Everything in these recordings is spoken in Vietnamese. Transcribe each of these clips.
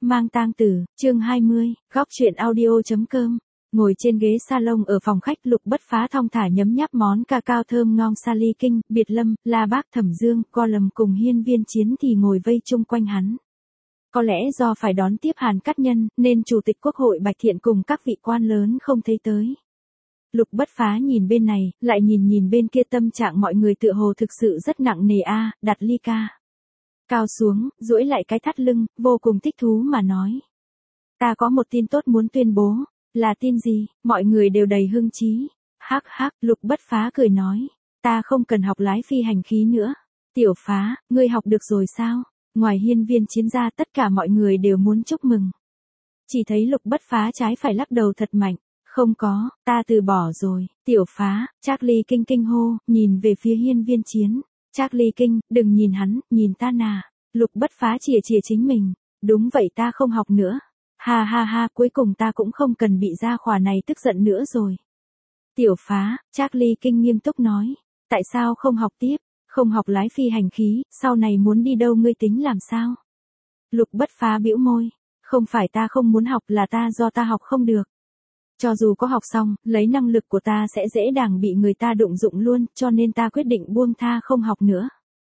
Mang tang tử, chương 20, góc truyện audio.com. Ngồi trên ghế salon ở phòng khách, Lục Bất Phá thong thả nhấm nháp món ca cao thơm ngon Sally King, Biệt Lâm, La Bác, Thẩm Dương, Column cùng Hiên Viên Chiến thì ngồi vây chung quanh hắn. Có lẽ do phải đón tiếp Hàn Cát Nhân, nên Chủ tịch Quốc hội Bạch Thiện cùng các vị quan lớn không thấy tới. Lục Bất Phá nhìn bên này, lại nhìn bên kia, tâm trạng mọi người tựa hồ thực sự rất nặng nề a. Đặt ly ca cao xuống, duỗi lại cái thắt lưng, vô cùng thích thú mà nói. Ta có một tin tốt muốn tuyên bố. Là tin gì? Mọi người đều đầy hưng trí. Hắc hắc, Lục Bất Phá cười nói. Ta không cần học lái phi hành khí nữa. Tiểu Phá, ngươi học được rồi sao? Ngoài Hiên Viên Chiến ra, tất cả mọi người đều muốn chúc mừng. Chỉ thấy Lục Bất Phá trái phải lắc đầu thật mạnh. Không có, ta từ bỏ rồi. Tiểu Phá, Charlie kinh kinh hô, nhìn về phía Hiên Viên Chiến. Charlie Kinh, đừng nhìn hắn, nhìn ta nà. Lục Bất Phá chìa chính mình. Đúng vậy, ta không học nữa. Ha ha ha, cuối cùng ta cũng không cần bị gia khỏa này tức giận nữa rồi. Tiểu Phá, Charlie Kinh nghiêm túc nói. Tại sao không học tiếp? Không học lái phi hành khí, sau này muốn đi đâu ngươi tính làm sao? Lục Bất Phá bĩu môi. Không phải ta không muốn học, là do ta học không được. Cho dù có học xong, lấy năng lực của ta sẽ dễ dàng bị người ta đụng dụng luôn, cho nên ta quyết định buông tha không học nữa.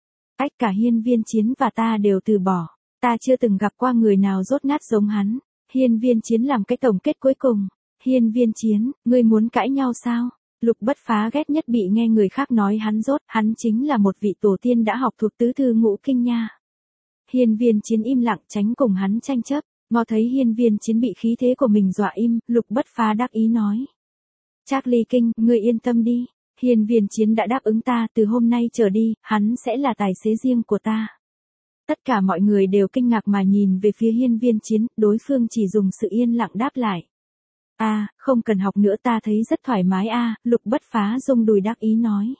Cả Hiên Viên Chiến và ta đều từ bỏ. Ta chưa từng gặp qua người nào dốt nát giống hắn. Hiên Viên Chiến làm cái tổng kết cuối cùng. Hiên Viên Chiến, ngươi muốn cãi nhau sao? Lục Bất Phá ghét nhất bị nghe người khác nói hắn dốt, hắn chính là một vị tổ tiên đã học thuộc tứ thư ngũ kinh nha. Hiên Viên Chiến im lặng tránh cùng hắn tranh chấp. Ngó thấy Hiên Viên Chiến bị khí thế của mình dọa im, Lục Bất Phá đắc ý nói. Charlie Kinh, ngươi yên tâm đi. Hiên Viên Chiến đã đáp ứng ta, từ hôm nay trở đi, hắn sẽ là tài xế riêng của ta. Tất cả mọi người đều kinh ngạc mà nhìn về phía Hiên Viên Chiến, đối phương chỉ dùng sự yên lặng đáp lại. Không cần học nữa, ta thấy rất thoải mái Lục Bất Phá rung đùi đắc ý nói.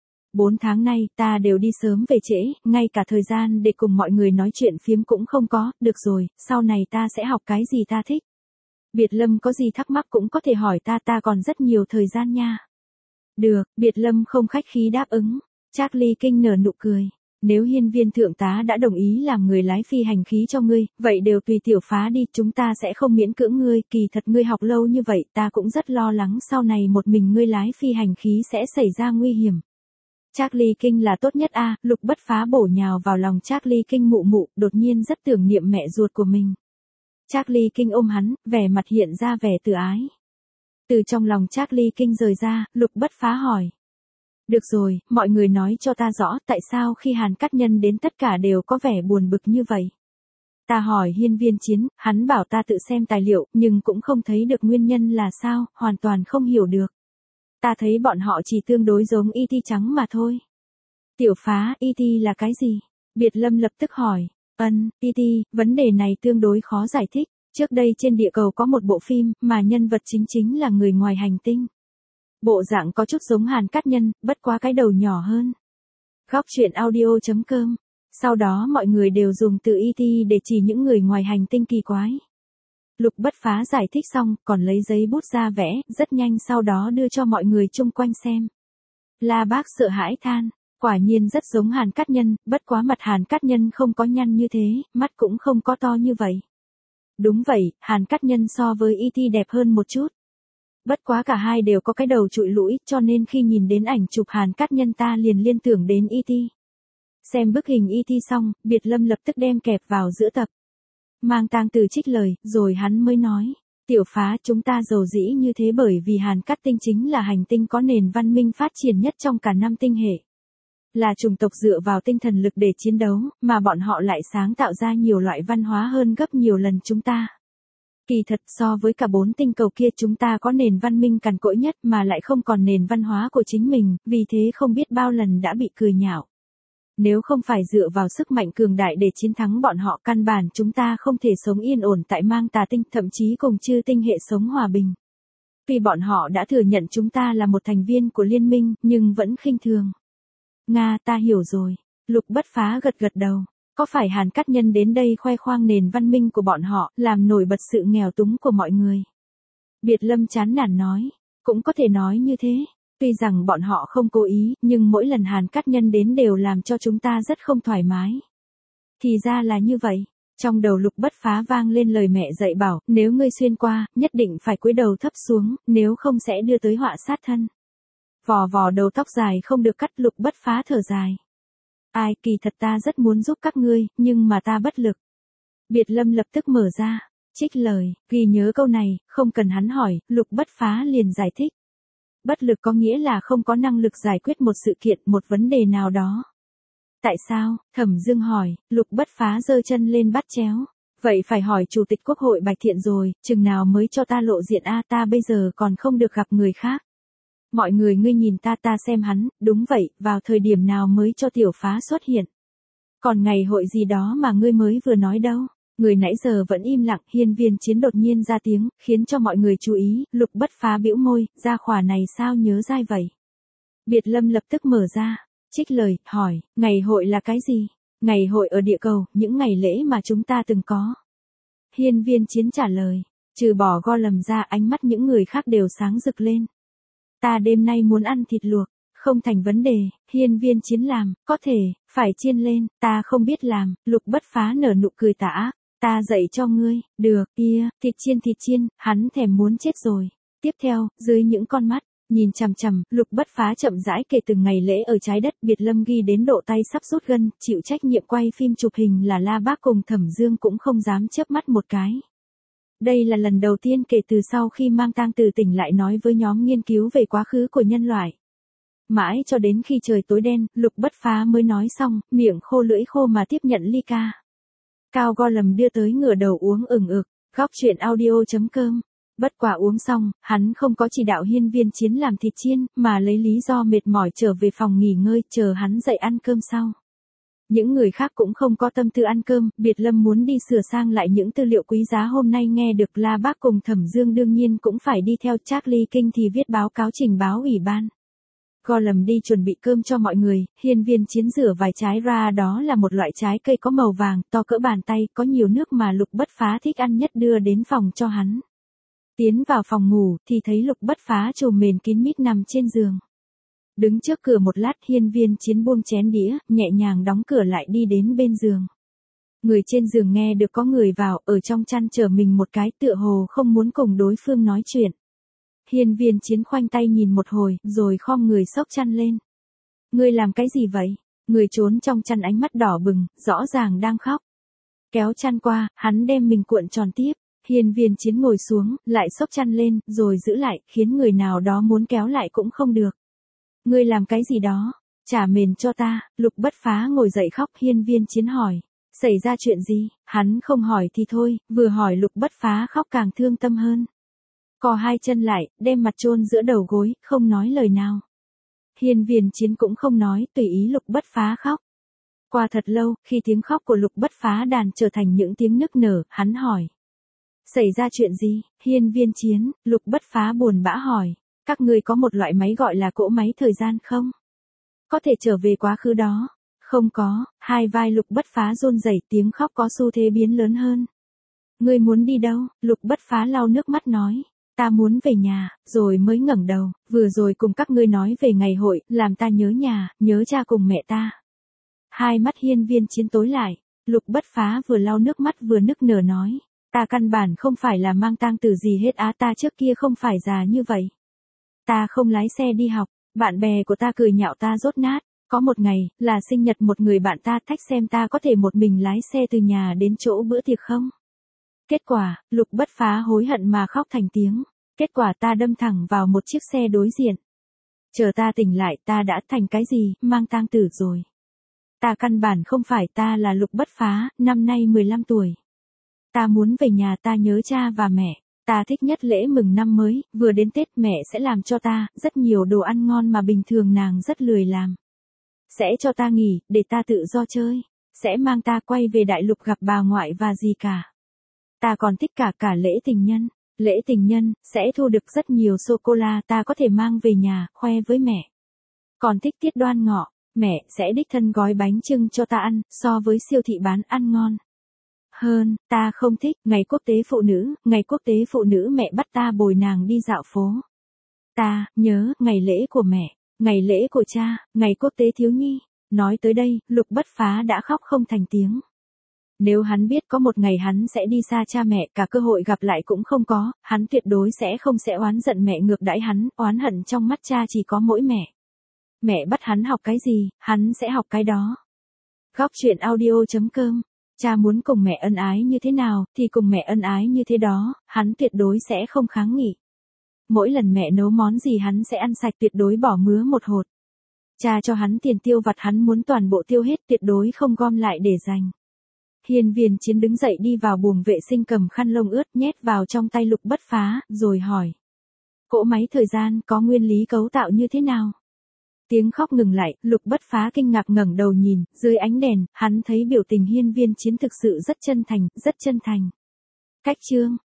4 tháng nay, ta đều đi sớm về trễ, ngay cả thời gian để cùng mọi người nói chuyện phiếm cũng không có, được rồi, sau này ta sẽ học cái gì ta thích. Biệt Lâm có gì thắc mắc cũng có thể hỏi ta còn rất nhiều thời gian nha. Được, Biệt Lâm không khách khí đáp ứng. Charlie Kinh nở nụ cười. Nếu Hiên Viên thượng tá đã đồng ý làm người lái phi hành khí cho ngươi, vậy đều tùy Tiểu Phá đi, chúng ta sẽ không miễn cưỡng ngươi, kỳ thật ngươi học lâu như vậy, ta cũng rất lo lắng sau này một mình ngươi lái phi hành khí sẽ xảy ra nguy hiểm. Charlie Kinh là tốt nhất Lục Bất Phá bổ nhào vào lòng Charlie Kinh mụ, đột nhiên rất tưởng niệm mẹ ruột của mình. Charlie Kinh ôm hắn, vẻ mặt hiện ra vẻ từ ái. Từ trong lòng Charlie Kinh rời ra, Lục Bất Phá hỏi. Được rồi, mọi người nói cho ta rõ tại sao khi Hàn Cát Nhân đến tất cả đều có vẻ buồn bực như vậy. Ta hỏi Hiên Viên Chiến, hắn bảo ta tự xem tài liệu, nhưng cũng không thấy được nguyên nhân là sao, hoàn toàn không hiểu được. Ta thấy bọn họ chỉ tương đối giống E.T. trắng mà thôi. Tiểu Phá, E.T. là cái gì? Biệt Lâm lập tức hỏi. E.T., vấn đề này tương đối khó giải thích. Trước đây trên địa cầu có một bộ phim, mà nhân vật chính là người ngoài hành tinh. Bộ dạng có chút giống Hàn Cát Nhân, bất quá cái đầu nhỏ hơn. Góc truyện audio.com. Sau đó mọi người đều dùng từ E.T. để chỉ những người ngoài hành tinh kỳ quái. Lục Bất Phá giải thích xong, còn lấy giấy bút ra vẽ, rất nhanh sau đó đưa cho mọi người chung quanh xem. La Bác sợ hãi than, quả nhiên rất giống Hàn Cát Nhân, bất quá mặt Hàn Cát Nhân không có nhăn như thế, mắt cũng không có to như vậy. Đúng vậy, Hàn Cát Nhân so với E.T. đẹp hơn một chút. Bất quá cả hai đều có cái đầu trụi lũi, cho nên khi nhìn đến ảnh chụp Hàn Cát Nhân ta liền liên tưởng đến E.T. Xem bức hình E.T. xong, Biệt Lâm lập tức đem kẹp vào giữa tập. Mang tang tử trích lời, rồi hắn mới nói. Tiểu Phá, chúng ta giàu dĩ như thế bởi vì Hàn Cát Tinh chính là hành tinh có nền văn minh phát triển nhất trong cả 5 tinh hệ. Là chủng tộc dựa vào tinh thần lực để chiến đấu, mà bọn họ lại sáng tạo ra nhiều loại văn hóa hơn gấp nhiều lần chúng ta. Kỳ thật so với cả 4 tinh cầu kia chúng ta có nền văn minh cằn cỗi nhất mà lại không còn nền văn hóa của chính mình, vì thế không biết bao lần đã bị cười nhạo. Nếu không phải dựa vào sức mạnh cường đại để chiến thắng bọn họ, căn bản chúng ta không thể sống yên ổn tại Mang Tà Tinh, thậm chí cùng chư tinh hệ sống hòa bình. Tuy bọn họ đã thừa nhận chúng ta là một thành viên của liên minh, nhưng vẫn khinh thường. Nga, ta hiểu rồi. Lục Bất Phá gật đầu. Có phải Hàn Cát Nhân đến đây khoe khoang nền văn minh của bọn họ, làm nổi bật sự nghèo túng của mọi người? Biệt Lâm chán nản nói. Cũng có thể nói như thế. Tuy rằng bọn họ không cố ý, nhưng mỗi lần Hàn Cát Nhân đến đều làm cho chúng ta rất không thoải mái. Thì ra là như vậy. Trong đầu Lục Bất Phá vang lên lời mẹ dạy bảo, nếu ngươi xuyên qua, nhất định phải cúi đầu thấp xuống, nếu không sẽ đưa tới họa sát thân. Vò vò đầu tóc dài không được cắt, Lục Bất Phá thở dài. Ai, kỳ thật ta rất muốn giúp các ngươi, nhưng mà ta bất lực. Biệt Lâm lập tức mở ra, trích lời, ghi nhớ câu này, không cần hắn hỏi, Lục Bất Phá liền giải thích. Bất lực có nghĩa là không có năng lực giải quyết một sự kiện, một vấn đề nào đó. Tại sao? Thẩm Dương hỏi, Lục Bất Phá giơ chân lên bắt chéo. Vậy phải hỏi Chủ tịch Quốc hội Bạch Thiện rồi, chừng nào mới cho ta lộ diện a, ta bây giờ còn không được gặp người khác. Mọi người ngươi nhìn ta xem hắn, đúng vậy, vào thời điểm nào mới cho Tiểu Phá xuất hiện. Còn ngày hội gì đó mà ngươi mới vừa nói đâu. Người nãy giờ vẫn im lặng, Hiên Viên Chiến đột nhiên ra tiếng, khiến cho mọi người chú ý, Lục Bất Phá bĩu môi, gia khỏa này sao nhớ dai vậy. Biệt Lâm lập tức mở ra, trích lời, hỏi, ngày hội là cái gì? Ngày hội ở địa cầu, những ngày lễ mà chúng ta từng có. Hiên Viên Chiến trả lời, trừ bỏ Gollum ra, ánh mắt những người khác đều sáng rực lên. Ta đêm nay muốn ăn thịt luộc, không thành vấn đề, Hiên Viên Chiến làm, có thể, phải chiên lên, ta không biết làm, Lục Bất Phá nở nụ cười tà ác. Ta dạy cho ngươi, được, kia, thịt chiên, hắn thèm muốn chết rồi. Tiếp theo, dưới những con mắt, nhìn chằm chằm, Lục Bất Phá chậm rãi kể từng ngày lễ ở trái đất. Biệt Lâm ghi đến độ tay sắp rút gân, chịu trách nhiệm quay phim chụp hình là La Bác cùng Thẩm Dương cũng không dám chớp mắt một cái. Đây là lần đầu tiên kể từ sau khi mang tang từ tỉnh lại nói với nhóm nghiên cứu về quá khứ của nhân loại. Mãi cho đến khi trời tối đen, Lục Bất Phá mới nói xong, miệng khô lưỡi khô mà tiếp nhận ly ca. Cao Gollum đưa tới ngửa đầu uống ừng ực, góc chuyện audio.com. Bất quả uống xong, hắn không có chỉ đạo Hiên Viên Chiến làm thịt chiên, mà lấy lý do mệt mỏi trở về phòng nghỉ ngơi, chờ hắn dậy ăn cơm sau. Những người khác cũng không có tâm tư ăn cơm, Biệt Lâm muốn đi sửa sang lại những tư liệu quý giá hôm nay nghe được La Bác cùng Thẩm Dương đương nhiên cũng phải đi theo. Charlie King thì viết báo cáo trình báo ủy ban. Gollum đi chuẩn bị cơm cho mọi người, Hiên Viên Chiến rửa vài trái ra, đó là một loại trái cây có màu vàng, to cỡ bàn tay, có nhiều nước mà Lục Bất Phá thích ăn nhất, đưa đến phòng cho hắn. Tiến vào phòng ngủ, thì thấy Lục Bất Phá trùm mền kín mít nằm trên giường. Đứng trước cửa một lát, Hiên Viên Chiến buông chén đĩa, nhẹ nhàng đóng cửa lại đi đến bên giường. Người trên giường nghe được có người vào, ở trong chăn trở mình một cái, tựa hồ không muốn cùng đối phương nói chuyện. Hiên Viên Chiến khoanh tay nhìn một hồi, rồi khom người xốc chăn lên. Ngươi làm cái gì vậy? Người trốn trong chăn ánh mắt đỏ bừng, rõ ràng đang khóc. Kéo chăn qua, hắn đem mình cuộn tròn tiếp. Hiên Viên Chiến ngồi xuống, lại xốc chăn lên, rồi giữ lại, khiến người nào đó muốn kéo lại cũng không được. Ngươi làm cái gì đó? Trả mền cho ta. Lục Bất Phá ngồi dậy khóc. Hiên Viên Chiến hỏi. Xảy ra chuyện gì? Hắn không hỏi thì thôi, vừa hỏi Lục Bất Phá khóc càng thương tâm hơn. Co hai chân lại, đem mặt chôn giữa đầu gối, không nói lời nào. Hiên Viên Chiến cũng không nói, tùy ý Lục Bất Phá khóc. Qua thật lâu, khi tiếng khóc của Lục Bất Phá đàn trở thành những tiếng nức nở, hắn hỏi. Xảy ra chuyện gì? Hiên Viên Chiến, Lục Bất Phá buồn bã hỏi. Các ngươi có một loại máy gọi là cỗ máy thời gian không? Có thể trở về quá khứ đó. Không có, hai vai Lục Bất Phá run rẩy, tiếng khóc có xu thế biến lớn hơn. Ngươi muốn đi đâu? Lục Bất Phá lau nước mắt nói. Ta muốn về nhà, rồi mới ngẩng đầu, vừa rồi cùng các ngươi nói về ngày hội, làm ta nhớ nhà, nhớ cha cùng mẹ ta. Hai mắt Hiên Viên Chiến tối lại, Lục Bất Phá vừa lau nước mắt vừa nức nở nói. Ta căn bản không phải là mang tang tử gì hết á, ta trước kia không phải già như vậy. Ta không lái xe đi học, bạn bè của ta cười nhạo ta dốt nát. Có một ngày, là sinh nhật một người bạn ta, thách xem ta có thể một mình lái xe từ nhà đến chỗ bữa tiệc không. Kết quả, Lục Bất Phá hối hận mà khóc thành tiếng. Kết quả ta đâm thẳng vào một chiếc xe đối diện. Chờ ta tỉnh lại, ta đã thành cái gì, mang tang tử rồi. Ta căn bản không phải, ta là Lục Bất Phá, năm nay 15 tuổi. Ta muốn về nhà, ta nhớ cha và mẹ. Ta thích nhất lễ mừng năm mới, vừa đến Tết mẹ sẽ làm cho ta rất nhiều đồ ăn ngon mà bình thường nàng rất lười làm. Sẽ cho ta nghỉ, để ta tự do chơi. Sẽ mang ta quay về đại lục gặp bà ngoại và dì cả. Ta còn thích cả lễ tình nhân. Lễ tình nhân, sẽ thu được rất nhiều sô-cô-la ta có thể mang về nhà, khoe với mẹ. Còn thích tiết Đoan Ngọ, mẹ sẽ đích thân gói bánh chưng cho ta ăn, so với siêu thị bán ăn ngon hơn. Ta không thích ngày quốc tế phụ nữ mẹ bắt ta bồi nàng đi dạo phố. Ta nhớ ngày lễ của mẹ, ngày lễ của cha, ngày quốc tế thiếu nhi. Nói tới đây, Lục Bất Phá đã khóc không thành tiếng. Nếu hắn biết có một ngày hắn sẽ đi xa cha mẹ, cả cơ hội gặp lại cũng không có, hắn tuyệt đối sẽ không sẽ oán giận mẹ ngược đãi hắn, oán hận trong mắt cha chỉ có mỗi mẹ. Mẹ bắt hắn học cái gì, hắn sẽ học cái đó. Góc truyện audio.com. Cha muốn cùng mẹ ân ái như thế nào, thì cùng mẹ ân ái như thế đó, hắn tuyệt đối sẽ không kháng nghị. Mỗi lần mẹ nấu món gì hắn sẽ ăn sạch, tuyệt đối bỏ mứa một hột. Cha cho hắn tiền tiêu vặt hắn muốn toàn bộ tiêu hết, tuyệt đối không gom lại để dành. Hiên Viên Chiến đứng dậy đi vào buồng vệ sinh cầm khăn lông ướt nhét vào trong tay Lục Bất Phá, rồi hỏi. Cỗ máy thời gian có nguyên lý cấu tạo như thế nào? Tiếng khóc ngừng lại, Lục Bất Phá kinh ngạc ngẩng đầu nhìn, dưới ánh đèn, hắn thấy biểu tình Hiên Viên Chiến thực sự rất chân thành, rất chân thành. Cách chương